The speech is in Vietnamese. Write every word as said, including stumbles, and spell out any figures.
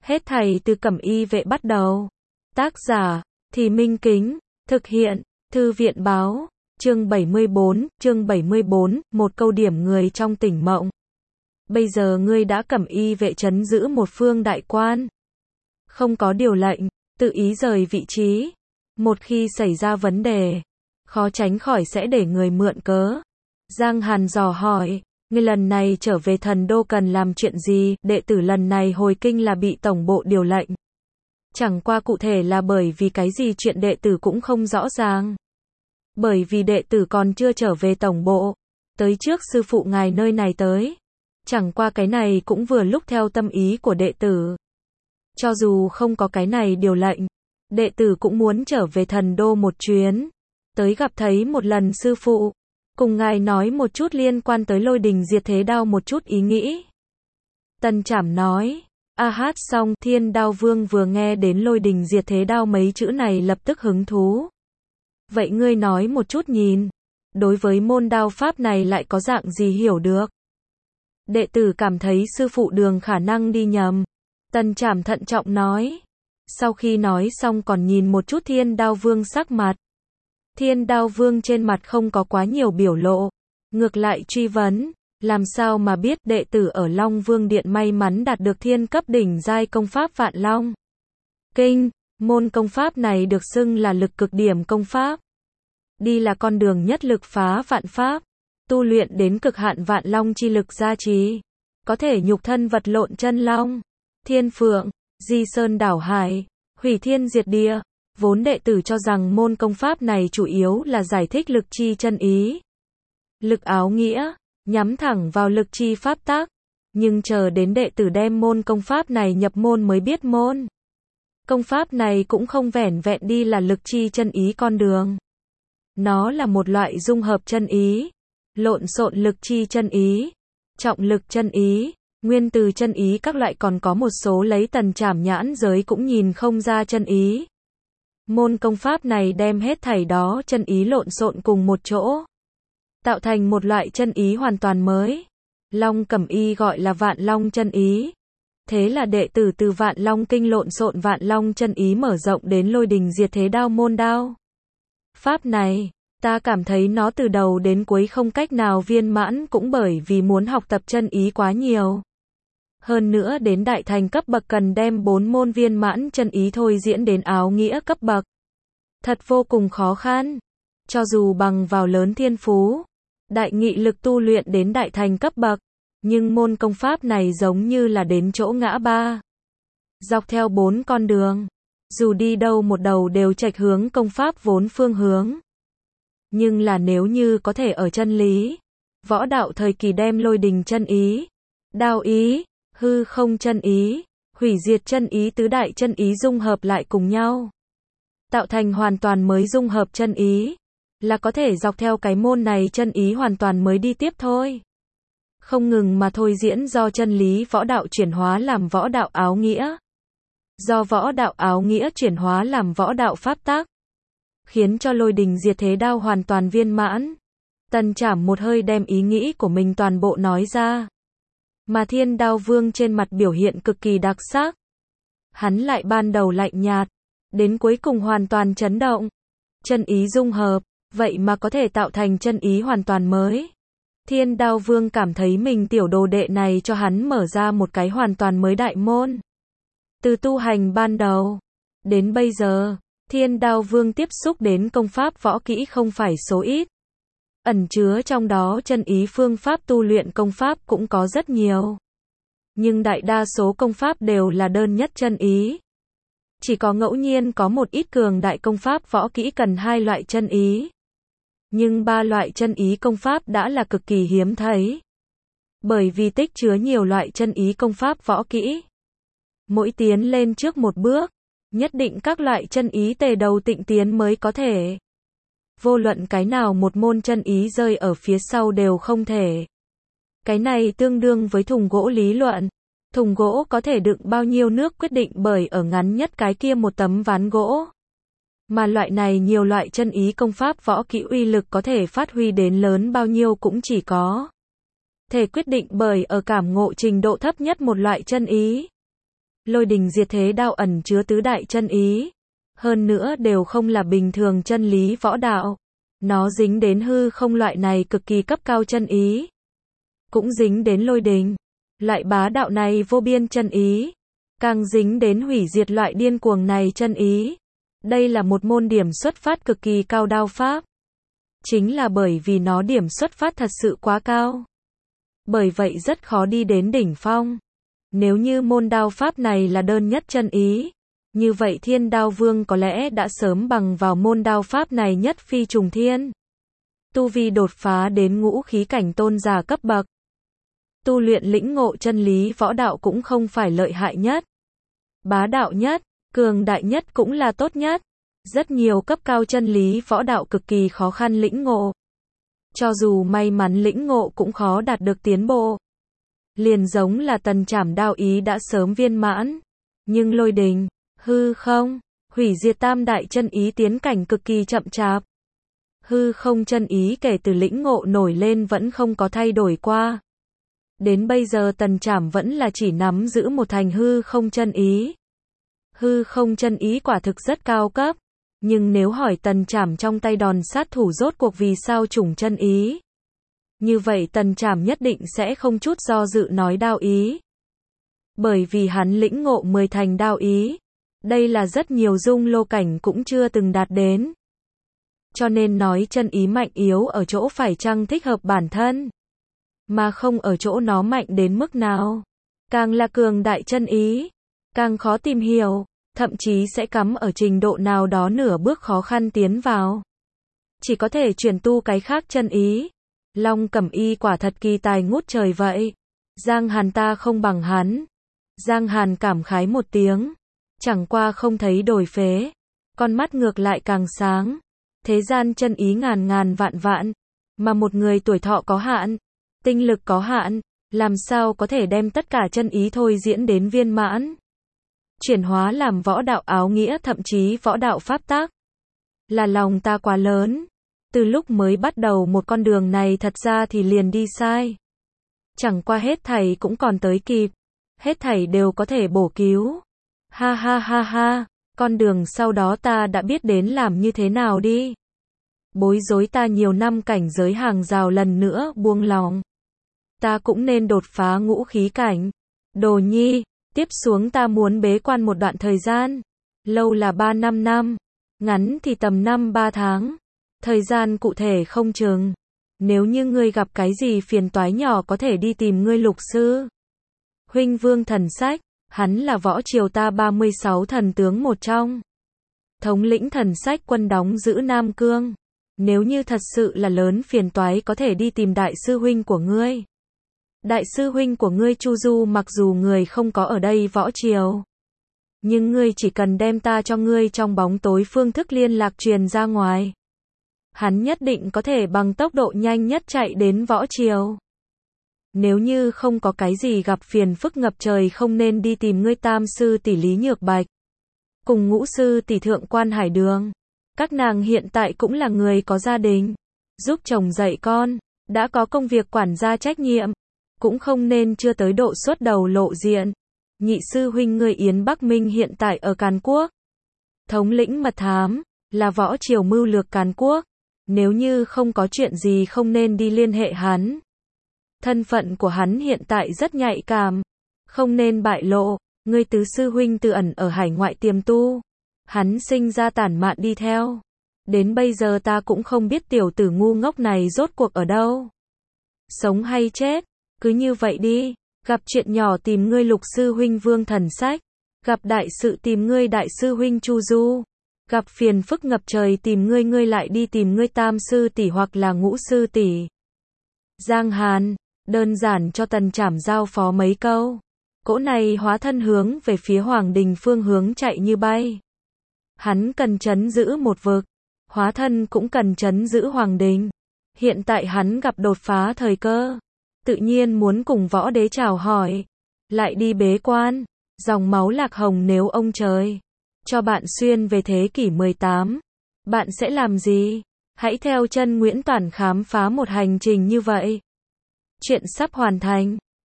Hết thảy từ Cẩm Y Vệ bắt đầu. Tác giả, Thì Minh Kính, thực hiện, Thư viện báo, chương bảy mươi bốn, chương bảy mươi bốn, một câu điểm người trong tỉnh mộng. Bây giờ ngươi đã Cẩm Y Vệ trấn giữ một phương đại quan. Không có điều lệnh, tự ý rời vị trí. Một khi xảy ra vấn đề, khó tránh khỏi sẽ để người mượn cớ. Giang Hàn dò hỏi, ngươi lần này trở về thần đô cần làm chuyện gì? Đệ tử lần này hồi kinh là bị tổng bộ điều lệnh. Chẳng qua cụ thể là bởi vì cái gì chuyện đệ tử cũng không rõ ràng. Bởi vì đệ tử còn chưa trở về tổng bộ, tới trước sư phụ ngài nơi này tới. Chẳng qua cái này cũng vừa lúc theo tâm ý của đệ tử. Cho dù không có cái này điều lệnh, đệ tử cũng muốn trở về thần đô một chuyến, tới gặp thấy một lần sư phụ, cùng ngài nói một chút liên quan tới Lôi Đình Diệt Thế Đao một chút ý nghĩ. Tần Trảm nói, a hát xong, Thiên Đao Vương vừa nghe đến Lôi Đình Diệt Thế Đao mấy chữ này lập tức hứng thú. Vậy ngươi nói một chút nhìn, đối với môn đao pháp này lại có dạng gì hiểu được? Đệ tử cảm thấy sư phụ Đường khả năng đi nhầm. Tần Trảm thận trọng nói. Sau khi nói xong còn nhìn một chút Thiên Đao Vương sắc mặt. Thiên Đao Vương trên mặt không có quá nhiều biểu lộ, ngược lại truy vấn, làm sao mà biết đệ tử ở Long Vương Điện may mắn đạt được thiên cấp đỉnh giai công pháp Vạn Long Kinh. Môn công pháp này được xưng là lực cực điểm công pháp. Đi là con đường nhất lực phá vạn pháp, tu luyện đến cực hạn Vạn Long chi lực gia trì, có thể nhục thân vật lộn chân long, thiên phượng, di sơn đảo hải, hủy thiên diệt địa. Vốn đệ tử cho rằng môn công pháp này chủ yếu là giải thích lực chi chân ý, lực áo nghĩa, nhắm thẳng vào lực chi pháp tác. Nhưng chờ đến đệ tử đem môn công pháp này nhập môn mới biết môn công pháp này cũng không vẻn vẹn đi là lực chi chân ý con đường. Nó là một loại dung hợp chân ý, lộn xộn lực chi chân ý, trọng lực chân ý, nguyên từ chân ý các loại, còn có một số lấy Tần Trảm nhãn giới cũng nhìn không ra chân ý. Môn công pháp này đem hết thảy đó chân ý lộn xộn cùng một chỗ, tạo thành một loại chân ý hoàn toàn mới. Long Cẩm Y gọi là Vạn Long chân ý. Thế là đệ tử từ Vạn Long Kinh lộn xộn Vạn Long chân ý mở rộng đến Lôi Đình Diệt Thế Đao môn đao pháp này. Ta cảm thấy nó từ đầu đến cuối không cách nào viên mãn, cũng bởi vì muốn học tập chân ý quá nhiều. Hơn nữa đến đại thành cấp bậc cần đem bốn môn viên mãn chân ý thôi diễn đến áo nghĩa cấp bậc. Thật vô cùng khó khăn. Cho dù bằng vào lớn thiên phú, đại nghị lực tu luyện đến đại thành cấp bậc, nhưng môn công pháp này giống như là đến chỗ ngã ba. Dọc theo bốn con đường, dù đi đâu một đầu đều chệch hướng công pháp vốn phương hướng. Nhưng là nếu như có thể ở chân lý, võ đạo thời kỳ đem Lôi Đình chân ý, đao ý, hư không chân ý, hủy diệt chân ý, tứ đại chân ý dung hợp lại cùng nhau, tạo thành hoàn toàn mới dung hợp chân ý, là có thể dọc theo cái môn này chân ý hoàn toàn mới đi tiếp thôi. Không ngừng mà thôi diễn do chân lý võ đạo chuyển hóa làm võ đạo áo nghĩa, do võ đạo áo nghĩa chuyển hóa làm võ đạo pháp tác, khiến cho Lôi Đình Diệt Thế Đao hoàn toàn viên mãn. Tần Trảm một hơi đem ý nghĩ của mình toàn bộ nói ra. Mà Thiên Đao Vương trên mặt biểu hiện cực kỳ đặc sắc. Hắn lại ban đầu lạnh nhạt, đến cuối cùng hoàn toàn chấn động. Chân ý dung hợp, vậy mà có thể tạo thành chân ý hoàn toàn mới. Thiên Đao Vương cảm thấy mình tiểu đồ đệ này cho hắn mở ra một cái hoàn toàn mới đại môn. Từ tu hành ban đầu đến bây giờ, Thiên Đao Vương tiếp xúc đến công pháp võ kỹ không phải số ít. Ẩn chứa trong đó chân ý phương pháp tu luyện công pháp cũng có rất nhiều. Nhưng đại đa số công pháp đều là đơn nhất chân ý. Chỉ có ngẫu nhiên có một ít cường đại công pháp võ kỹ cần hai loại chân ý. Nhưng ba loại chân ý công pháp đã là cực kỳ hiếm thấy. Bởi vì tích chứa nhiều loại chân ý công pháp võ kỹ. Mỗi tiến lên trước một bước, nhất định các loại chân ý tề đầu tịnh tiến mới có thể. Vô luận cái nào một môn chân ý rơi ở phía sau đều không thể. Cái này tương đương với thùng gỗ lý luận. Thùng gỗ có thể đựng bao nhiêu nước quyết định bởi ở ngắn nhất cái kia một tấm ván gỗ. Mà loại này nhiều loại chân ý công pháp võ kỹ uy lực có thể phát huy đến lớn bao nhiêu cũng chỉ có thể quyết định bởi ở cảm ngộ trình độ thấp nhất một loại chân ý. Lôi đình diệt thế đao ẩn chứa tứ đại chân ý. Hơn nữa đều không là bình thường chân lý võ đạo. Nó dính đến hư không loại này cực kỳ cấp cao chân ý. Cũng dính đến lôi đình. Loại bá đạo này vô biên chân ý. Càng dính đến hủy diệt loại điên cuồng này chân ý. Đây là một môn điểm xuất phát cực kỳ cao đao pháp. Chính là bởi vì nó điểm xuất phát thật sự quá cao. Bởi vậy rất khó đi đến đỉnh phong. Nếu như môn đao pháp này là đơn nhất chân ý, như vậy Thiên Đao Vương có lẽ đã sớm bằng vào môn đao pháp này nhất phi trùng thiên. Tu vi đột phá đến ngũ khí cảnh tôn giả cấp bậc. Tu luyện lĩnh ngộ chân lý võ đạo cũng không phải lợi hại nhất, bá đạo nhất, cường đại nhất cũng là tốt nhất. Rất nhiều cấp cao chân lý võ đạo cực kỳ khó khăn lĩnh ngộ. Cho dù may mắn lĩnh ngộ cũng khó đạt được tiến bộ. Liền giống là tần trảm đao ý đã sớm viên mãn. Nhưng lôi đình, hư không, hủy diệt tam đại chân ý tiến cảnh cực kỳ chậm chạp. Hư không chân ý kể từ lĩnh ngộ nổi lên vẫn không có thay đổi qua. Đến bây giờ tần trảm vẫn là chỉ nắm giữ một thành hư không chân ý. Hư không chân ý quả thực rất cao cấp. Nhưng nếu hỏi tần trảm trong tay đòn sát thủ rốt cuộc vì sao chủng chân ý, như vậy tần trảm nhất định sẽ không chút do dự nói đao ý. Bởi vì hắn lĩnh ngộ mười thành đao ý. Đây là rất nhiều dung lô cảnh cũng chưa từng đạt đến. Cho nên nói chân ý mạnh yếu ở chỗ phải chăng thích hợp bản thân, mà không ở chỗ nó mạnh đến mức nào. Càng là cường đại chân ý, càng khó tìm hiểu. Thậm chí sẽ cắm ở trình độ nào đó nửa bước khó khăn tiến vào. Chỉ có thể chuyển tu cái khác chân ý. Long Cẩm Y quả thật kỳ tài ngút trời vậy. Giang Hàn ta không bằng hắn. Giang Hàn cảm khái một tiếng. Chẳng qua không thấy đổi phế. Con mắt ngược lại càng sáng. Thế gian chân ý ngàn ngàn vạn vạn. Mà một người tuổi thọ có hạn. Tinh lực có hạn. Làm sao có thể đem tất cả chân ý thôi diễn đến viên mãn. Chuyển hóa làm võ đạo áo nghĩa thậm chí võ đạo pháp tác. Là lòng ta quá lớn. Từ lúc mới bắt đầu một con đường này thật ra thì liền đi sai. Chẳng qua hết thảy cũng còn tới kịp. Hết thảy đều có thể bổ cứu. Ha ha ha ha, con đường sau đó ta đã biết đến làm như thế nào đi. Bối rối ta nhiều năm cảnh giới hàng rào lần nữa buông lòng. Ta cũng nên đột phá ngũ khí cảnh. Đồ nhi. Tiếp xuống ta muốn bế quan một đoạn thời gian. Lâu là ba năm năm. Ngắn thì tầm năm ba tháng. Thời gian cụ thể không chừng. Nếu như ngươi gặp cái gì phiền toái nhỏ có thể đi tìm ngươi lục sư. Huynh Vương Thần Sách. Hắn là võ triều ta ba mươi sáu thần tướng một trong. Thống lĩnh thần sách quân đóng giữ Nam Cương. Nếu như thật sự là lớn phiền toái có thể đi tìm đại sư huynh của ngươi. Đại sư huynh của ngươi Chu Du mặc dù người không có ở đây võ triều. Nhưng ngươi chỉ cần đem ta cho ngươi trong bóng tối phương thức liên lạc truyền ra ngoài. Hắn nhất định có thể bằng tốc độ nhanh nhất chạy đến võ triều. Nếu như không có cái gì gặp phiền phức ngập trời không nên đi tìm ngươi tam sư tỷ Lý Nhược Bạch. Cùng ngũ sư tỷ Thượng Quan Hải Đường. Các nàng hiện tại cũng là người có gia đình. Giúp chồng dạy con. Đã có công việc quản gia trách nhiệm. Cũng không nên chưa tới độ xuất đầu lộ diện. Nhị sư huynh ngươi Yến Bắc Minh hiện tại ở Càn Quốc. Thống lĩnh mật thám, là võ triều mưu lược Càn Quốc. Nếu như không có chuyện gì không nên đi liên hệ hắn. Thân phận của hắn hiện tại rất nhạy cảm. Không nên bại lộ. Ngươi tứ sư huynh Từ Ẩn ở hải ngoại tiềm tu. Hắn sinh ra tản mạn đi theo. Đến bây giờ ta cũng không biết tiểu tử ngu ngốc này rốt cuộc ở đâu. Sống hay chết. Cứ như vậy đi, gặp chuyện nhỏ tìm ngươi lục sư huynh Vương Thần Sách, gặp đại sự tìm ngươi đại sư huynh Chu Du, gặp phiền phức ngập trời tìm ngươi ngươi lại đi tìm ngươi tam sư tỷ hoặc là ngũ sư tỷ. Giang Hàn, đơn giản cho tần trảm giao phó mấy câu. Cỗ này hóa thân hướng về phía Hoàng Đình phương hướng chạy như bay. Hắn cần trấn giữ một vực, hóa thân cũng cần trấn giữ Hoàng Đình. Hiện tại hắn gặp đột phá thời cơ. Tự nhiên muốn cùng võ đế chào hỏi. Lại đi bế quan. Dòng máu lạc hồng nếu ông trời cho bạn xuyên về thế kỷ mười tám. Bạn sẽ làm gì? Hãy theo chân Nguyễn Toản khám phá một hành trình như vậy. Chuyện sắp hoàn thành.